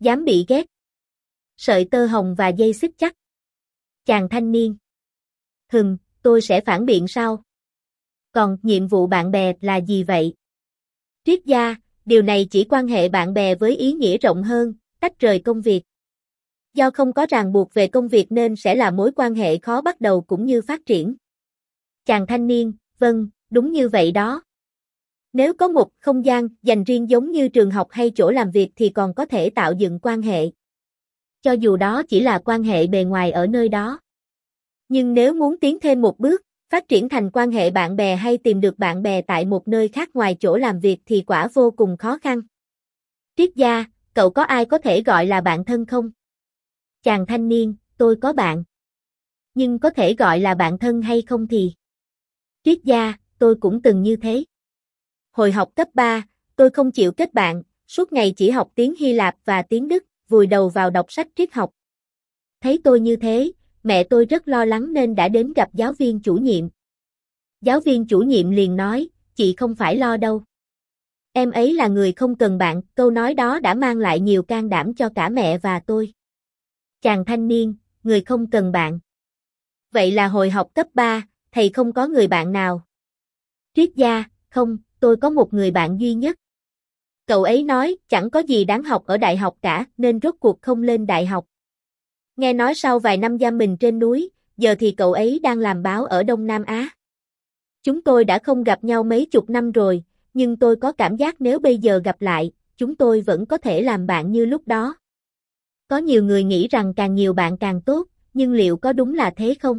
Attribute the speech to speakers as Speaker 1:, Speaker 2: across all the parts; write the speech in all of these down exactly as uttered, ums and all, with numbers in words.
Speaker 1: Dám bị ghét. Sợi tơ hồng và dây xích chắc. Chàng thanh niên. Hừm, tôi sẽ phản biện sau. Còn nhiệm vụ bạn bè là gì vậy? Triết gia, điều này chỉ quan hệ bạn bè với ý nghĩa rộng hơn, tách rời công việc. Do không có ràng buộc về công việc nên sẽ là mối quan hệ khó bắt đầu cũng như phát triển. Chàng thanh niên, vâng, đúng như vậy đó. Nếu có một không gian dành riêng giống như trường học hay chỗ làm việc thì còn có thể tạo dựng quan hệ. Cho dù đó chỉ là quan hệ bề ngoài ở nơi đó. Nhưng nếu muốn tiến thêm một bước, phát triển thành quan hệ bạn bè hay tìm được bạn bè tại một nơi khác ngoài chỗ làm việc thì quả vô cùng khó khăn. Triết gia, cậu có ai có thể gọi là bạn thân không? Chàng thanh niên, tôi có bạn. Nhưng có thể gọi là bạn thân hay không thì? Triết gia, tôi cũng từng như thế. Hồi học cấp ba, tôi không chịu kết bạn, suốt ngày chỉ học tiếng Hy Lạp và tiếng Đức, vùi đầu vào đọc sách triết học. Thấy tôi như thế, mẹ tôi rất lo lắng nên đã đến gặp giáo viên chủ nhiệm. Giáo viên chủ nhiệm liền nói, chị không phải lo đâu. Em ấy là người không cần bạn, câu nói đó đã mang lại nhiều can đảm cho cả mẹ và tôi. Chàng thanh niên, người không cần bạn. Vậy là hồi học cấp ba, thầy không có người bạn nào? Triết gia, không, tôi có một người bạn duy nhất. Cậu ấy nói chẳng có gì đáng học ở đại học cả nên rốt cuộc không lên đại học. Nghe nói sau vài năm giam mình trên núi, giờ thì cậu ấy đang làm báo ở Đông Nam Á. Chúng tôi đã không gặp nhau mấy chục năm rồi, nhưng tôi có cảm giác nếu bây giờ gặp lại, chúng tôi vẫn có thể làm bạn như lúc đó. Có nhiều người nghĩ rằng càng nhiều bạn càng tốt, nhưng liệu có đúng là thế không?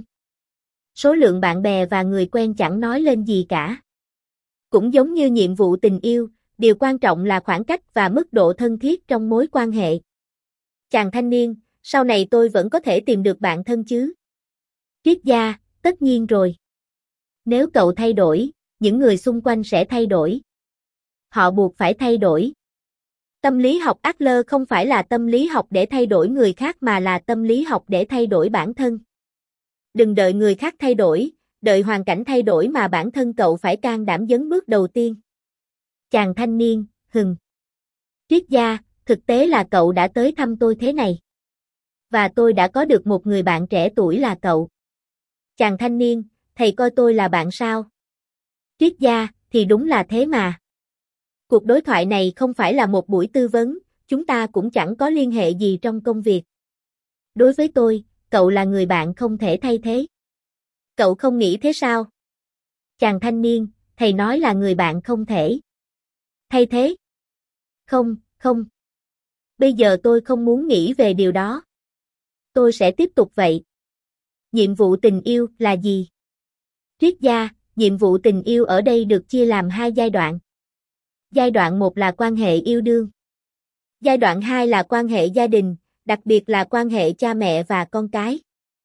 Speaker 1: Số lượng bạn bè và người quen chẳng nói lên gì cả. Cũng giống như nhiệm vụ tình yêu, điều quan trọng là khoảng cách và mức độ thân thiết trong mối quan hệ. Chàng thanh niên, sau này tôi vẫn có thể tìm được bạn thân chứ? Triết gia, tất nhiên rồi. Nếu cậu thay đổi, những người xung quanh sẽ thay đổi. Họ buộc phải thay đổi. Tâm lý học Adler không phải là tâm lý học để thay đổi người khác mà là tâm lý học để thay đổi bản thân. Đừng đợi người khác thay đổi, đợi hoàn cảnh thay đổi mà bản thân cậu phải can đảm dấn bước đầu tiên. Chàng thanh niên, hừm. Triết gia, thực tế là cậu đã tới thăm tôi thế này. Và tôi đã có được một người bạn trẻ tuổi là cậu. Chàng thanh niên, thầy coi tôi là bạn sao? Triết gia, thì đúng là thế mà. Cuộc đối thoại này không phải là một buổi tư vấn, chúng ta cũng chẳng có liên hệ gì trong công việc. Đối với tôi, cậu là người bạn không thể thay thế. Cậu không nghĩ thế sao? Chàng thanh niên, thầy nói là người bạn không thể thay thế. Không, không. Bây giờ tôi không muốn nghĩ về điều đó. Tôi sẽ tiếp tục vậy. Nhiệm vụ tình yêu là gì? Triết gia, nhiệm vụ tình yêu ở đây được chia làm hai giai đoạn. Giai đoạn một là quan hệ yêu đương. Giai đoạn hai là quan hệ gia đình, đặc biệt là quan hệ cha mẹ và con cái.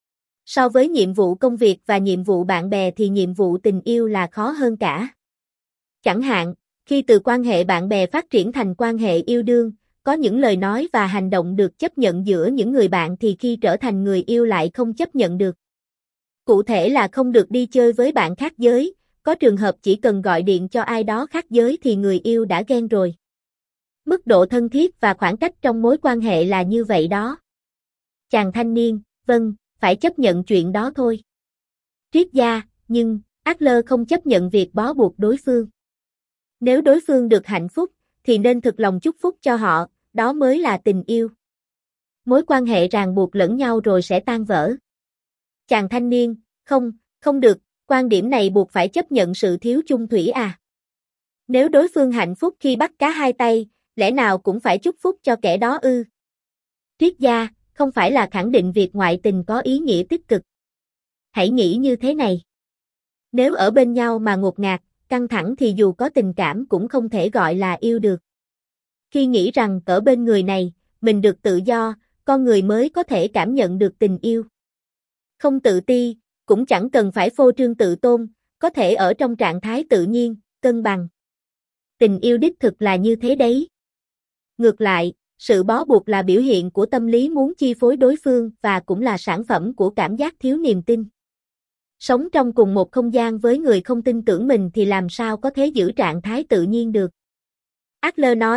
Speaker 1: So với nhiệm vụ công việc và nhiệm vụ bạn bè thì nhiệm vụ tình yêu là khó hơn cả. Chẳng hạn, khi từ quan hệ bạn bè phát triển thành quan hệ yêu đương, có những lời nói và hành động được chấp nhận giữa những người bạn thì khi trở thành người yêu lại không chấp nhận được. Cụ thể là không được đi chơi với bạn khác giới, có trường hợp chỉ cần gọi điện cho ai đó khác giới thì người yêu đã ghen rồi. Mức độ thân thiết và khoảng cách trong mối quan hệ là như vậy đó. Chàng thanh niên, vâng, phải chấp nhận chuyện đó thôi. Triết gia, nhưng, Adler không chấp nhận việc bó buộc đối phương. Nếu đối phương được hạnh phúc, thì nên thực lòng chúc phúc cho họ, đó mới là tình yêu. Mối quan hệ ràng buộc lẫn nhau rồi sẽ tan vỡ. Chàng thanh niên, không, không được, quan điểm này buộc phải chấp nhận sự thiếu chung thủy à. Nếu đối phương hạnh phúc khi bắt cá hai tay, lẽ nào cũng phải chúc phúc cho kẻ đó ư? Triết gia, không phải là khẳng định việc ngoại tình có ý nghĩa tích cực. Hãy nghĩ như thế này. Nếu ở bên nhau mà ngột ngạt, căng thẳng thì dù có tình cảm cũng không thể gọi là yêu được. Khi nghĩ rằng ở bên người này, mình được tự do, con người mới có thể cảm nhận được tình yêu. Không tự ti, cũng chẳng cần phải phô trương tự tôn, có thể ở trong trạng thái tự nhiên, cân bằng. Tình yêu đích thực là như thế đấy. Ngược lại, sự bó buộc là biểu hiện của tâm lý muốn chi phối đối phương và cũng là sản phẩm của cảm giác thiếu niềm tin. Sống trong cùng một không gian với người không tin tưởng mình thì làm sao có thể giữ trạng thái tự nhiên được. Adler nói,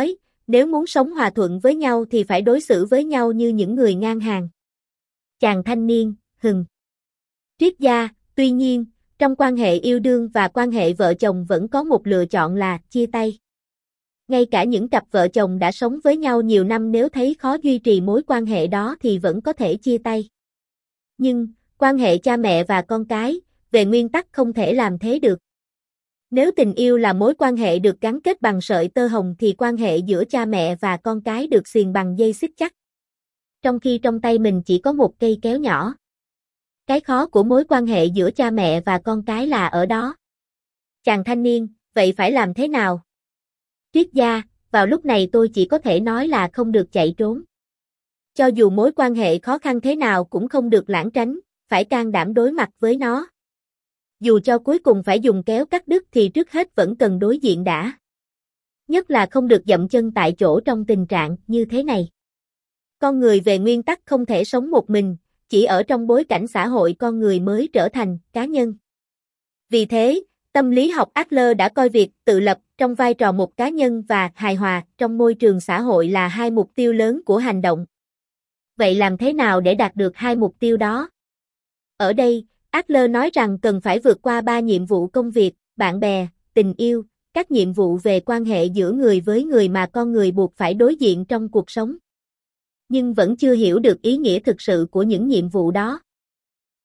Speaker 1: nếu muốn sống hòa thuận với nhau thì phải đối xử với nhau như những người ngang hàng. Chàng thanh niên, hừm. Triết gia, tuy nhiên, trong quan hệ yêu đương và quan hệ vợ chồng vẫn có một lựa chọn là chia tay. Ngay cả những cặp vợ chồng đã sống với nhau nhiều năm nếu thấy khó duy trì mối quan hệ đó thì vẫn có thể chia tay. Nhưng, quan hệ cha mẹ và con cái, về nguyên tắc không thể làm thế được. Nếu tình yêu là mối quan hệ được gắn kết bằng sợi tơ hồng thì quan hệ giữa cha mẹ và con cái được xiềng bằng dây xích chắc. Trong khi trong tay mình chỉ có một cây kéo nhỏ. Cái khó của mối quan hệ giữa cha mẹ và con cái là ở đó. Chàng thanh niên, vậy phải làm thế nào? Triết gia, vào lúc này tôi chỉ có thể nói là không được chạy trốn. Cho dù mối quan hệ khó khăn thế nào cũng không được lảng tránh, phải can đảm đối mặt với nó. Dù cho cuối cùng phải dùng kéo cắt đứt thì trước hết vẫn cần đối diện đã. Nhất là không được dậm chân tại chỗ trong tình trạng như thế này. Con người về nguyên tắc không thể sống một mình, chỉ ở trong bối cảnh xã hội con người mới trở thành cá nhân. Vì thế, tâm lý học Adler đã coi việc tự lập trong vai trò một cá nhân và hài hòa trong môi trường xã hội là hai mục tiêu lớn của hành động. Vậy làm thế nào để đạt được hai mục tiêu đó? Ở đây, Adler nói rằng cần phải vượt qua ba nhiệm vụ công việc, bạn bè, tình yêu, các nhiệm vụ về quan hệ giữa người với người mà con người buộc phải đối diện trong cuộc sống. Nhưng vẫn chưa hiểu được ý nghĩa thực sự của những nhiệm vụ đó.